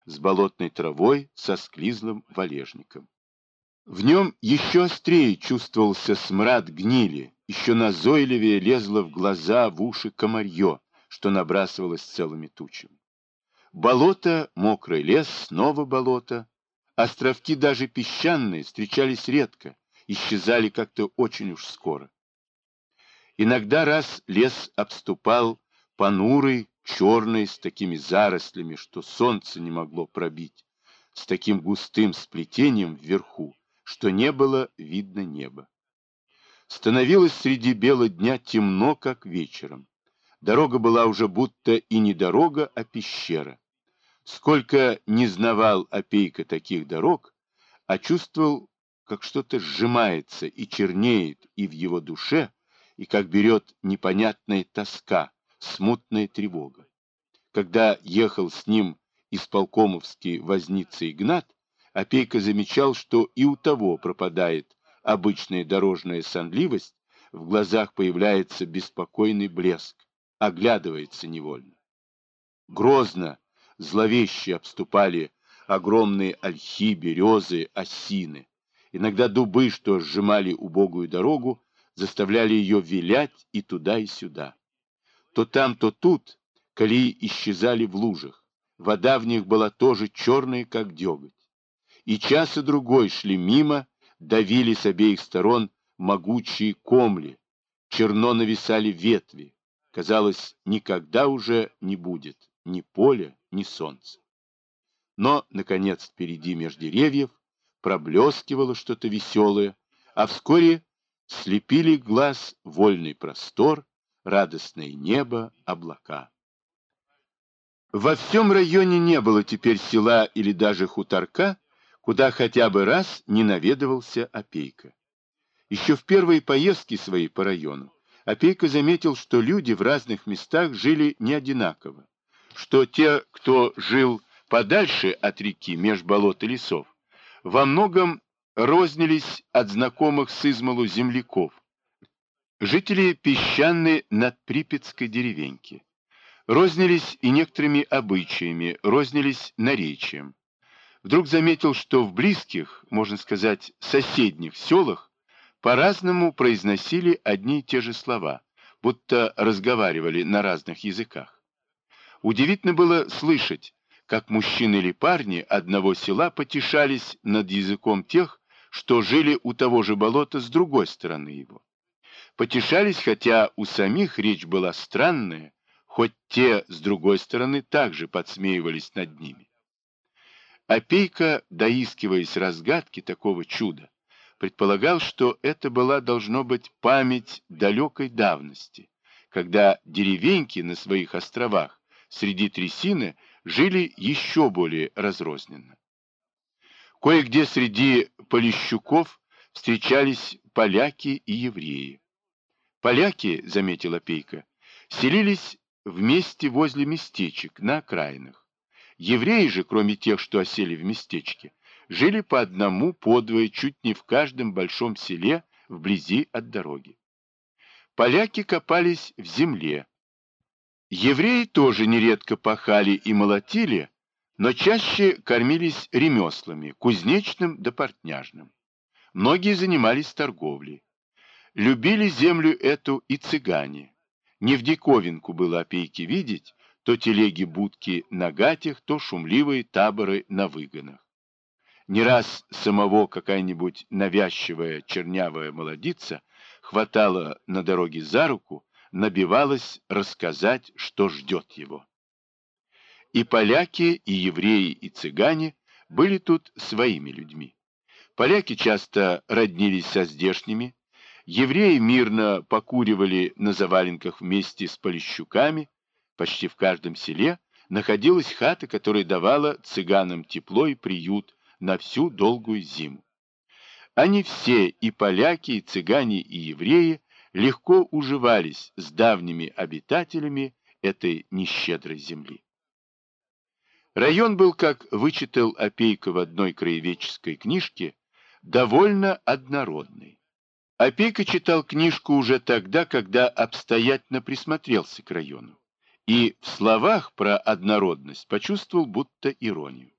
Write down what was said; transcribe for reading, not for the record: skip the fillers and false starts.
с болотной травой, со склизлым валежником. В нем еще острее чувствовался смрад гнили, еще назойливее лезло в глаза, в уши комарье, что набрасывалось целыми тучами. Болото, мокрый лес, снова болото. Островки даже песчаные встречались редко, исчезали как-то очень уж скоро. Иногда раз лес обступал понурый, черный, с такими зарослями, что солнце не могло пробить, с таким густым сплетением вверху, что не было видно неба. Становилось среди бела дня темно, как вечером. Дорога была уже будто и не дорога, а пещера. Сколько не знавал Опейка таких дорог, а чувствовал, как что-то сжимается и чернеет и в его душе, и как берет непонятная тоска, смутная тревога. Когда ехал с ним исполкомовский возница Игнат, Опейка замечал, что и у того пропадает обычная дорожная сонливость, в глазах появляется беспокойный блеск, оглядывается невольно. Грозно, зловеще обступали огромные ольхи, березы, осины. Иногда дубы, что сжимали убогую дорогу, заставляли ее вилять и туда, и сюда. То там, то тут колеи исчезали в лужах. Вода в них была тоже черная, как деготь. И час и другой шли мимо, давили с обеих сторон могучие комли, черно нависали ветви. Казалось, никогда уже не будет ни поля, ни солнца. Но, наконец, впереди меж деревьев проблескивало что-то веселое, а вскоре слепили глаз вольный простор, радостное небо, облака. Во всем районе не было теперь села или даже хуторка, куда хотя бы раз не наведывался Опейка. Еще в первые поездки свои по району Опейка заметил, что люди в разных местах жили не одинаково, что те, кто жил подальше от реки, меж болот и лесов, во многом рознились от знакомых с измалу земляков, жители песчаной надприпятской деревеньки. Рознились и некоторыми обычаями, рознились наречием. Вдруг заметил, что в близких, можно сказать, соседних селах по-разному произносили одни и те же слова, будто разговаривали на разных языках. Удивительно было слышать, как мужчины или парни одного села потешались над языком тех, что жили у того же болота с другой стороны его. Потешались, хотя у самих речь была странная, хоть те, с другой стороны, также подсмеивались над ними. Опейка, доискиваясь разгадки такого чуда, предполагал, что это была, должно быть, память далекой давности, когда деревеньки на своих островах среди трясины жили еще более разрозненно. Кое-где среди полищуков встречались поляки и евреи. Поляки, заметила Опейка, селились вместе возле местечек, на окраинах. Евреи же, кроме тех, что осели в местечке, жили по одному, по двое, чуть не в каждом большом селе вблизи от дороги. Поляки копались в земле. Евреи тоже нередко пахали и молотили, но чаще кормились ремеслами, кузнечным да портняжным. Многие занимались торговлей. Любили землю эту и цыгане. Не в диковинку было Опейке видеть то телеги-будки на гатях, то шумливые таборы на выгонах. Не раз самого какая-нибудь навязчивая чернявая молодица хватала на дороге за руку, набивалась рассказать, что ждет его. И поляки, и евреи, и цыгане были тут своими людьми. Поляки часто роднились со здешними, евреи мирно покуривали на заваленках вместе с полищуками. Почти в каждом селе находилась хата, которая давала цыганам тепло и приют на всю долгую зиму. Они все, и поляки, и цыгане, и евреи, легко уживались с давними обитателями этой нещедрой земли. Район был, как вычитал Опейка в одной краеведческой книжке, довольно однородный. Опейка читал книжку уже тогда, когда обстоятельно присмотрелся к району, и в словах про однородность почувствовал будто иронию.